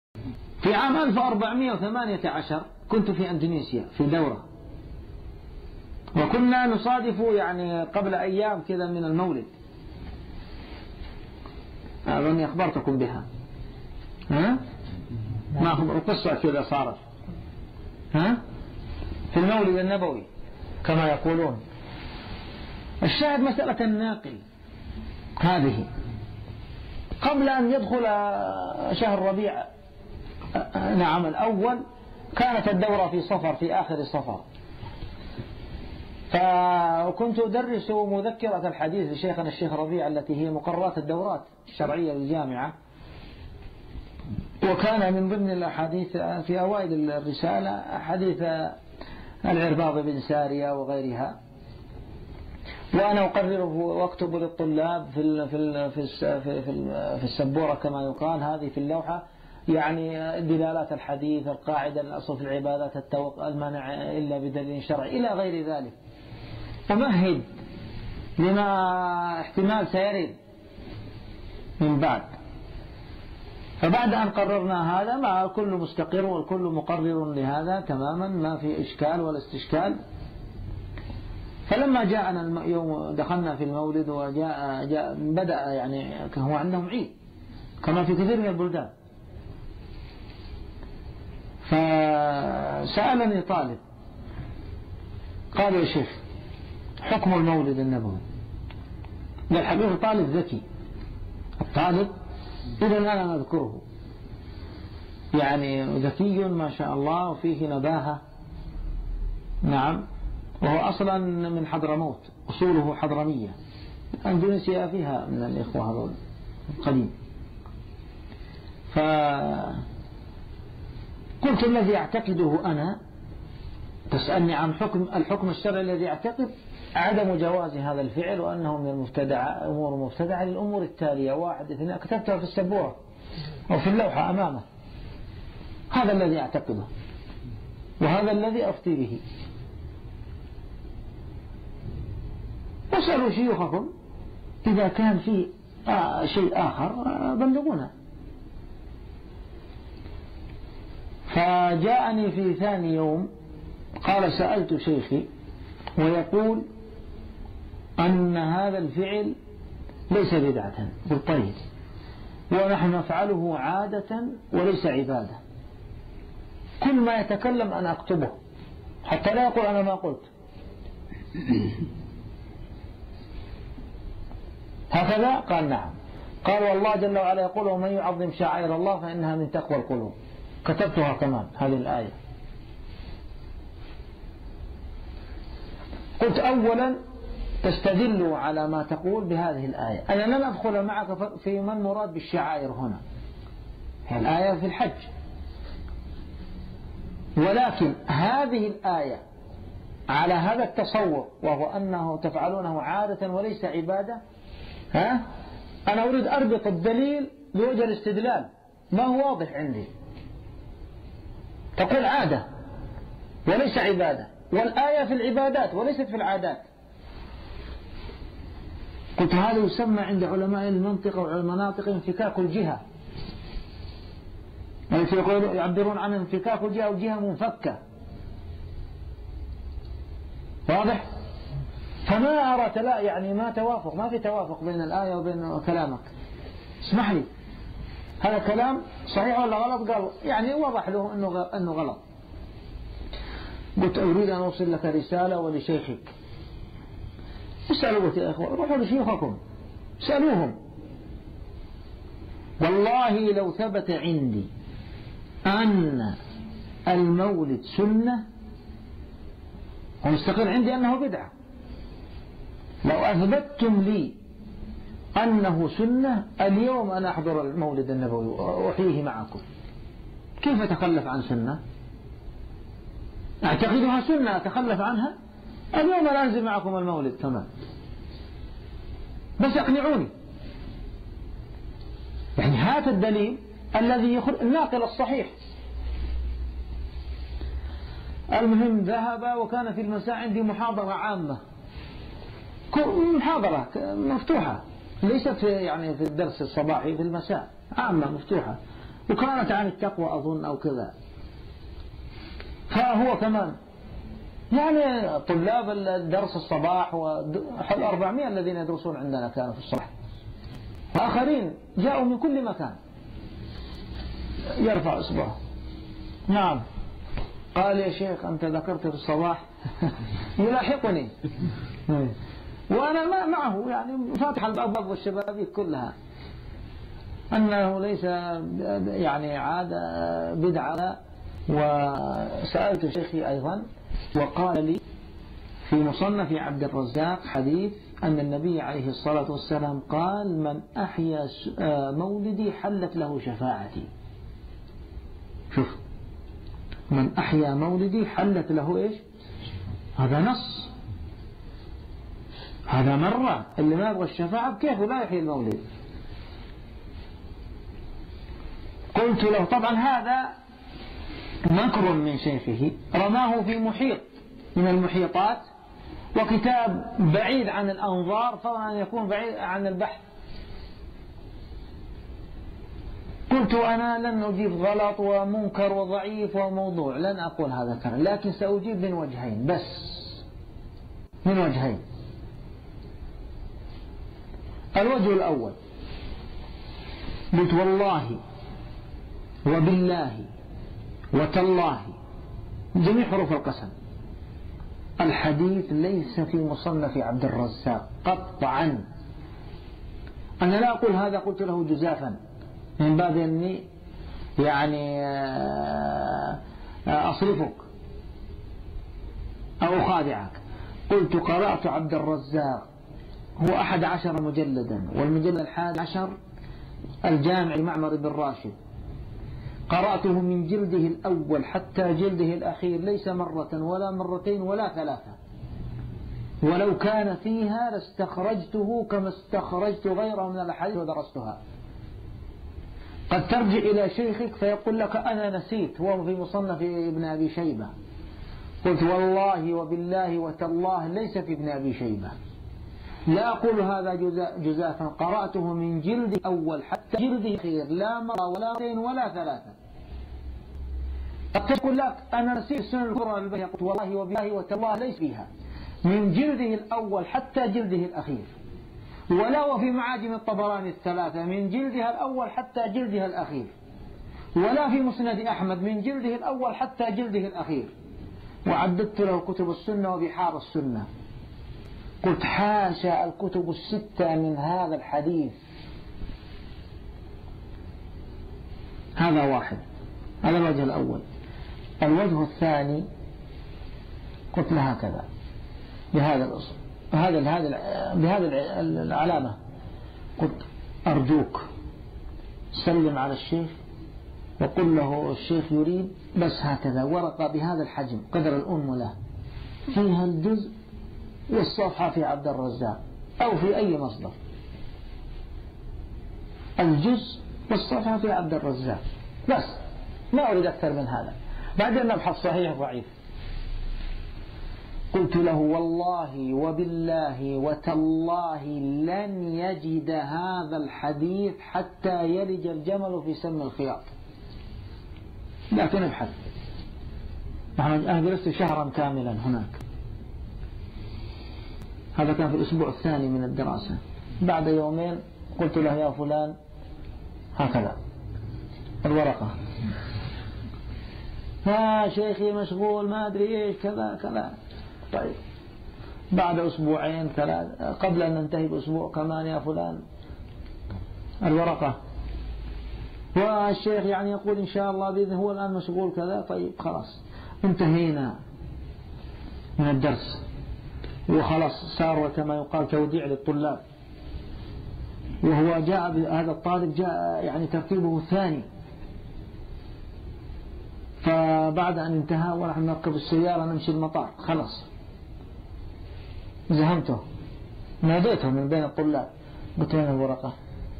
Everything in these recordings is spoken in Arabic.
في عام 1418 كنت في أندونيسيا في دورة، وكنا نصادف يعني قبل أيام كذا من المولد، أظني أخبرتكم بها، ها؟ ما أخبر قصة كذا صارت، ها؟ في المولد النبوي كما يقولون. الشاهد مسألة الناقل هذه قبل أن يدخل شهر ربيع نعم الأول، كانت الدورة في صفر، في آخر صفر، فكنت أدرس مذكرة الحديث لشيخنا الشيخ ربيع التي هي مقررات الدورات الشرعية للجامعة، وكان من ضمن الأحاديث في أوائل الرسالة حديث العرباض بن سارية وغيرها، وأنا أقرره وأكتب للطلاب في السبورة كما يقال، هذه في اللوحة، يعني دلالات الحديث، القاعدة، الأصل في العبادات، المنع إلا بدليل شرعي إلى غير ذلك، أمهد لما احتمال سيرد من بعد. فبعد أن قررنا هذا، مع الكل مستقر والكل مقرر لهذا تماما، ما في إشكال ولا استشكال. فلما جاءنا يوم دخلنا في المولد وجاء بدأ يعني هو عندهم عيد كما في كثير من البلدان، فسألني طالب قال يا شيخ حكم المولد النبوي؟ الحقيقة طالب ذكي، الطالب إذا أنا نذكره يعني ذكي ما شاء الله وفيه نباهة، نعم، وهو أصلا من حضرموت، أصوله حضرمية، أندونيسيا فيها من الإخوة هذول القديم. فقلت الذي أعتقده أنا، تسألني عن الحكم الشرعي الذي أعتقد عدم جواز هذا الفعل، وأنه من المبتدع، أمور مبتدعة للأمور التالية: 1 2 كتبتها في السبورة أو في اللوحة أمامه، هذا الذي أعتقده وهذا الذي أفتي به. واسألوا شيوخكم إذا كان في شيء آخر بلغونا. فجاءني في ثاني يوم قال سألت شيخي ويقول أن هذا الفعل ليس بدعة. قلت طيب، ونحن نفعله عادة وليس عبادة. كل ما يتكلم أنا أكتبه حتى لا يقول أنا ما قلت. هكذا؟ قال نعم. قال والله جل وعلا يقول ومن يعظم شعائر الله فإنها من تقوى القلوب. كتبتها كمان هذه الآية. قلت أولا تستدل على ما تقول بهذه الآية. أنا لن أدخل معك في من مراد بالشعائر هنا، هي الآية في الحج، ولكن هذه الآية على هذا التصور وهو أنه تفعلونه عادة وليس عبادة، أنا أريد أربط الدليل بوجه الاستدلال، ما هو واضح عندي. تقول عادة وليس عبادة، والآية في العبادات وليست في العادات. قلت هذا يسمى عند علماء المنطق والمناطق انفكاك الجهة، التي يعبرون عن انفكاك الجهة وجهة منفكة. واضح؟ فما أرى يعني ما توافق، ما في توافق بين الآية وبين كلامك. اسمح لي، هذا كلام صحيح ولا غلط؟ قال يعني وضح له أنه غلط. قلت أريد أن أوصل لك رسالة ولشيخك. اسألوا يا إخوة، روحوا لشيوخكم اسألوهم. والله لو ثبت عندي أن المولد سنة ومستقر عندي أنه بدعة، لو أثبتتم لي أنه سنة اليوم أنا أحضر المولد النبوي وأحييه معكم. كيف أتخلف عن سنة؟ أعتقدها سنة أتخلف عنها؟ اليوم أنا أنزل معكم المولد تمام، بس أقنعوني. يعني هذا الدليل الذي الناقل الصحيح. المهم ذهب، وكان في المساء عندي محاضرة عامة، محاضرة مفتوحة، ليست يعني في الدرس الصباحي، في المساء عامة مفتوحة، وكانت عن التقوى أظن أو كذا. فهو كمان يعني طلاب الدرس الصباح وحل 400 الذين يدرسون عندنا كانوا في الصباح، وآخرين جاءوا من كل مكان. يرفع إصبعه، نعم، قال يا شيخ أنت ذكرت في الصباح يلاحقني وأنا معه، يعني فاتح الأبواب والشبابيك كلها، أنه ليس يعني عادة بدعة. وسألت شيخي أيضا وقال لي في مصنف عبد الرزاق حديث أن النبي عليه الصلاة والسلام قال من أحيا مولدي حلت له شفاعتي. شوف، من أحيا مولدي حلت له إيش؟ هذا نص، هذا مرة. اللي ما يبغى الشفاعة كيف لا يحيي المولد؟ قلت له طبعا هذا مكر من شيخه، رماه في محيط من المحيطات، وكتاب بعيد عن الأنظار، فضلا أن يكون بعيد عن البحث. قلت أنا لن أجيب غلط ومنكر وضعيف وموضوع، لن أقول هذا الكلام، لكن سأجيب من وجهين بس، من وجهين. الوجه الأول، قلت والله وبالله وتالله، جميع حروف القسم، الحديث ليس في مصنف عبد الرزاق قطعا. أنا لا أقول هذا قلت له جزافا من باب أني يعني أصرفك أو أخادعك. قلت قرأت عبد الرزاق، هو 11 مجلدا، والمجلد 11 الجامع معمر بن راشد، قرأته من جلده الأول حتى جلده الأخير، ليس مرة ولا مرتين ولا ثلاثة، ولو كان فيها لاستخرجته كما استخرجت غيره من الأحاديث ودرستها. قد ترجع إلى شيخك فيقول لك أنا نسيت، هو في مصنف ابن أبي شيبة. قلت والله وبالله وتالله ليس في ابن أبي شيبة، لا أقول هذا جزافا، قرأته من جلد الأول حتى جلده الأخير، لا مرة ولا مرتين ولا ثلاثة. قد تقول لك أنا نسيت السنن الكبرى للبيهقي، قلت والله وبالله وتالله ليس فيها، من جلده الأول حتى جلده الأخير، ولا وفي معاجم الطبراني الثلاثة من جلدها الأول حتى جلدها الأخير، ولا في مسند أحمد من جلده الأول حتى جلده الأخير. وعددت له كتب السنة وبحار السنة. قلت حاشا الكتب الستة من هذا الحديث. هذا واحد، هذا الوجه الأول. الوجه الثاني قلت له هكذا بهذا الأصل، بهذا العلامة، قلت أرجوك سلم على الشيخ وقل له الشيخ يريد بس هكذا ورقة بهذا الحجم قدر الأنملة فيها الجزء والصفحة في عبد الرزاق أو في أي مصدر، الجزء والصفحة في عبد الرزاق بس، ما أريد أكثر من هذا، بعدين نبحث صحيح ضعيف. قلت له والله وبالله وتالله لن يجد هذا الحديث حتى يلج الجمل في سم الخياط، لكن ابحث. أنا جلست شهرا كاملا هناك، هذا كان في الأسبوع الثاني من الدراسة. بعد يومين قلت له يا فلان هكذا الورقة، شيخي مشغول ما أدري إيش كذا كذا. طيب بعد أسبوعين ثلاث قبل أن ننتهي بأسبوع كمان يا فلان الورقة، والشيخ يعني يقول إن شاء الله بإذن هو الآن مشغول كذا. طيب خلاص انتهينا من الدرس وخلاص صار كما يقال توديع للطلاب، وهو جاء هذا الطالب جاء يعني ترتيبه الثاني. فبعد أن انتهى ونحن نركب السيارة نمشي المطار، خلاص زهمته، ناديته من بين الطلاب قلت وين الورقة؟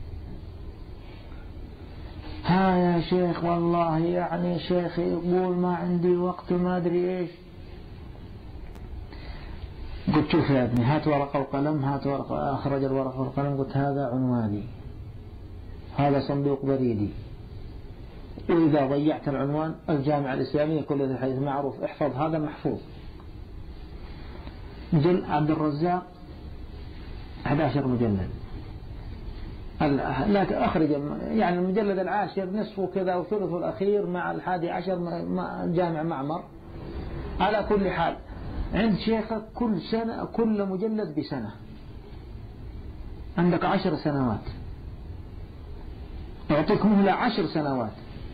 ها يا شيخ والله يعني شيخ يقول ما عندي وقت ما أدري إيش. قلت شوف يا ابني هات ورقة وقلم، هات ورقة. أخرج الورقة والقلم، قلت هذا عنواني، هذا صندوق بريدي، وإذا ضيعت العنوان الجامعة الإسلامية كل ذي حديث معروف، احفظ هذا محفوظ. عبد الرزاق 11 مجلد، لا أخرج يعني المجلد العاشر نصفه كذا وثلثه الأخير مع 11 جامع معمر. على كل حال عند شيخك كل سنة كل مجلد بسنة، عندك 10 سنوات، يعطيك مهلة 10 سنوات.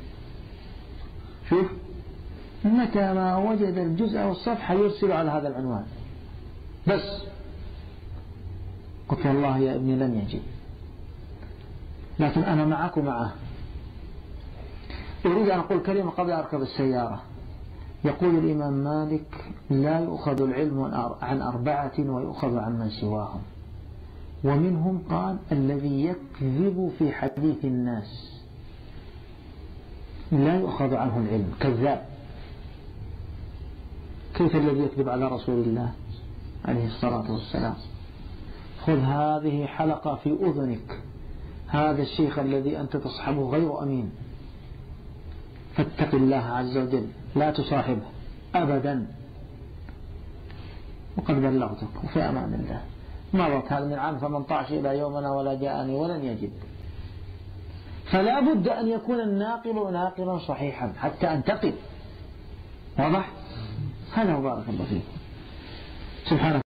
شوف متى ما وجد الجزء والصفحة يرسل على هذا العنوان بس. قلت والله يا ابني لن يجي، لكن أنا معك ومعه. أريد أن أقول كلمة قبل أن أركب السيارة. يقول الإمام مالك لا يؤخذ العلم عن 4 ويؤخذ عن من سواهم، ومنهم قال الذي يكذب في حديث الناس لا يؤخذ عنه العلم، كذاب. كيف الذي يكذب على رسول الله عليه الصلاة والسلام؟ خذ هذه حلقة في أذنك، هذا الشيخ الذي أنت تصحبه غير أمين، فاتق الله عز وجل، لا تصاحبه أبدا. وقد بلغتك وفي أمان الله. مرت هذا من عام 18 إلى يومنا ولا جاءني ولن يجد. فلا بد أن يكون الناقل ناقلا صحيحا حتى أنتقل. واضح؟ هذا بارك الله فيكم. سبحانك.